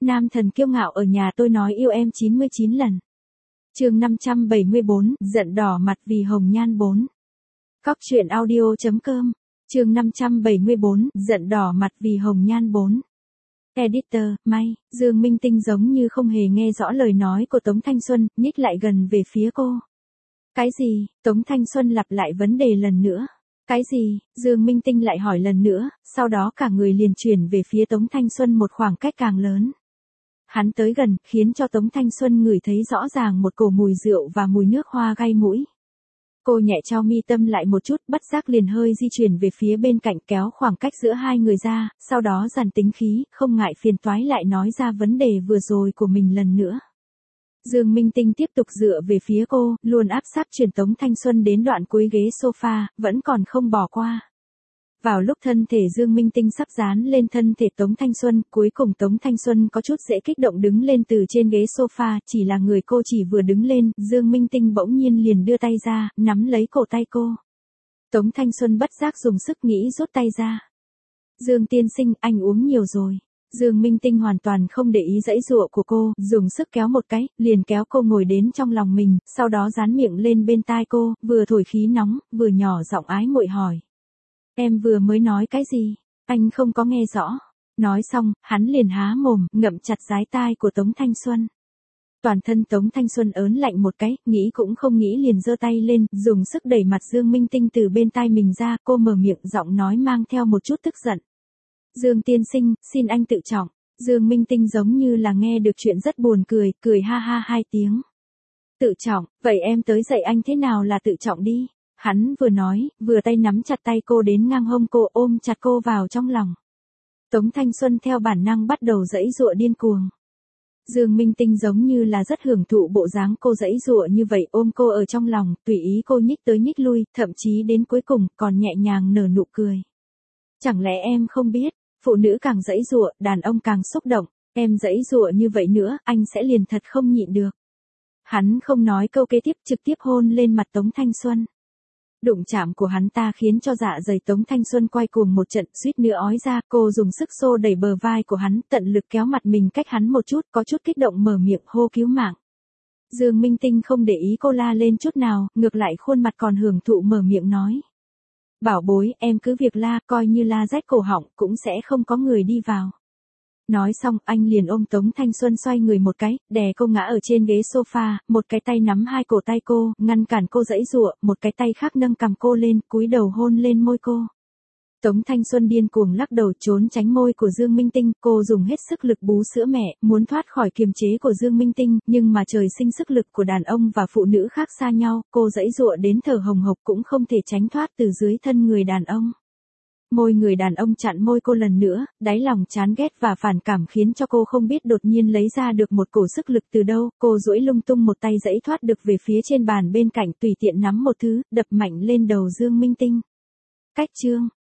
Nam thần kiêu ngạo ở nhà tôi nói yêu em 99 lần. Chương 574, giận đỏ mặt vì hồng nhan 4. Cóc truyện audio.com. Chương 574, giận đỏ mặt vì hồng nhan 4. Editor, May, Dương Minh Tinh giống như không hề nghe rõ lời nói của Tống Thanh Xuân, nhích lại gần về phía cô. Cái gì? Tống Thanh Xuân lặp lại vấn đề lần nữa. Cái gì? Dương Minh Tinh lại hỏi lần nữa, sau đó cả người liền chuyển về phía Tống Thanh Xuân một khoảng cách càng lớn. Hắn tới gần, khiến cho Tống Thanh Xuân ngửi thấy rõ ràng một cổ mùi rượu và mùi nước hoa gai mũi. Cô nhẹ trao mi tâm lại một chút, bất giác liền hơi di chuyển về phía bên cạnh kéo khoảng cách giữa hai người ra, sau đó dàn tính khí, không ngại phiền toái lại nói ra vấn đề vừa rồi của mình lần nữa. Dương Minh Tinh tiếp tục dựa về phía cô, luôn áp sát chuyển Tống Thanh Xuân đến đoạn cuối ghế sofa, vẫn còn không bỏ qua. Vào lúc thân thể Dương Minh Tinh sắp dán lên thân thể Tống Thanh Xuân, cuối cùng Tống Thanh Xuân có chút dễ kích động đứng lên từ trên ghế sofa, chỉ là người cô chỉ vừa đứng lên, Dương Minh Tinh bỗng nhiên liền đưa tay ra, nắm lấy cổ tay cô. Tống Thanh Xuân bất giác dùng sức nghĩ rút tay ra. Dương tiên sinh, anh uống nhiều rồi. Dương Minh Tinh hoàn toàn không để ý giãy giụa của cô, dùng sức kéo một cái, liền kéo cô ngồi đến trong lòng mình, sau đó dán miệng lên bên tai cô, vừa thổi khí nóng, vừa nhỏ giọng ái muội hỏi. Em vừa mới nói cái gì? Anh không có nghe rõ. Nói xong, hắn liền há mồm, ngậm chặt dái tai của Tống Thanh Xuân. Toàn thân Tống Thanh Xuân ớn lạnh một cái, nghĩ cũng không nghĩ liền giơ tay lên, dùng sức đẩy mặt Dương Minh Tinh từ bên tai mình ra, cô mở miệng giọng nói mang theo một chút tức giận. Dương tiên sinh, xin anh tự trọng. Dương Minh Tinh giống như là nghe được chuyện rất buồn cười, cười ha ha hai tiếng. Tự trọng, vậy em tới dạy anh thế nào là tự trọng đi. Hắn vừa nói, vừa tay nắm chặt tay cô đến ngang hông cô, ôm chặt cô vào trong lòng. Tống Thanh Xuân theo bản năng bắt đầu giãy giụa điên cuồng. Dương Minh Tinh giống như là rất hưởng thụ bộ dáng cô giãy giụa như vậy, ôm cô ở trong lòng, tùy ý cô nhích tới nhích lui, thậm chí đến cuối cùng còn nhẹ nhàng nở nụ cười. Chẳng lẽ em không biết, phụ nữ càng giãy giụa, đàn ông càng xúc động, em giãy giụa như vậy nữa, anh sẽ liền thật không nhịn được. Hắn không nói câu kế tiếp, trực tiếp hôn lên mặt Tống Thanh Xuân. Đụng chạm của hắn ta khiến cho dạ dày Tống Thanh Xuân quay cuồng một trận, suýt nữa ói ra, cô dùng sức xô đẩy bờ vai của hắn, tận lực kéo mặt mình cách hắn một chút, có chút kích động mở miệng hô cứu mạng. Dương Minh Tinh không để ý cô la lên chút nào, ngược lại khuôn mặt còn hưởng thụ mở miệng nói. Bảo bối, em cứ việc la, coi như la rách cổ họng, cũng sẽ không có người đi vào. Nói xong, anh liền ôm Tống Thanh Xuân xoay người một cái, đè cô ngã ở trên ghế sofa, một cái tay nắm hai cổ tay cô, ngăn cản cô giãy giụa, một cái tay khác nâng cằm cô lên, cúi đầu hôn lên môi cô. Tống Thanh Xuân điên cuồng lắc đầu trốn tránh môi của Dương Minh Tinh, cô dùng hết sức lực bú sữa mẹ, muốn thoát khỏi kiềm chế của Dương Minh Tinh, nhưng mà trời sinh sức lực của đàn ông và phụ nữ khác xa nhau, cô giãy giụa đến thở hồng hộc cũng không thể tránh thoát từ dưới thân người đàn ông. Môi người đàn ông chặn môi cô lần nữa, đáy lòng chán ghét và phản cảm khiến cho cô không biết đột nhiên lấy ra được một cổ sức lực từ đâu, cô duỗi lung tung một tay giãy thoát được về phía trên bàn bên cạnh, tùy tiện nắm một thứ, đập mạnh lên đầu Dương Minh Tinh. Cách chương.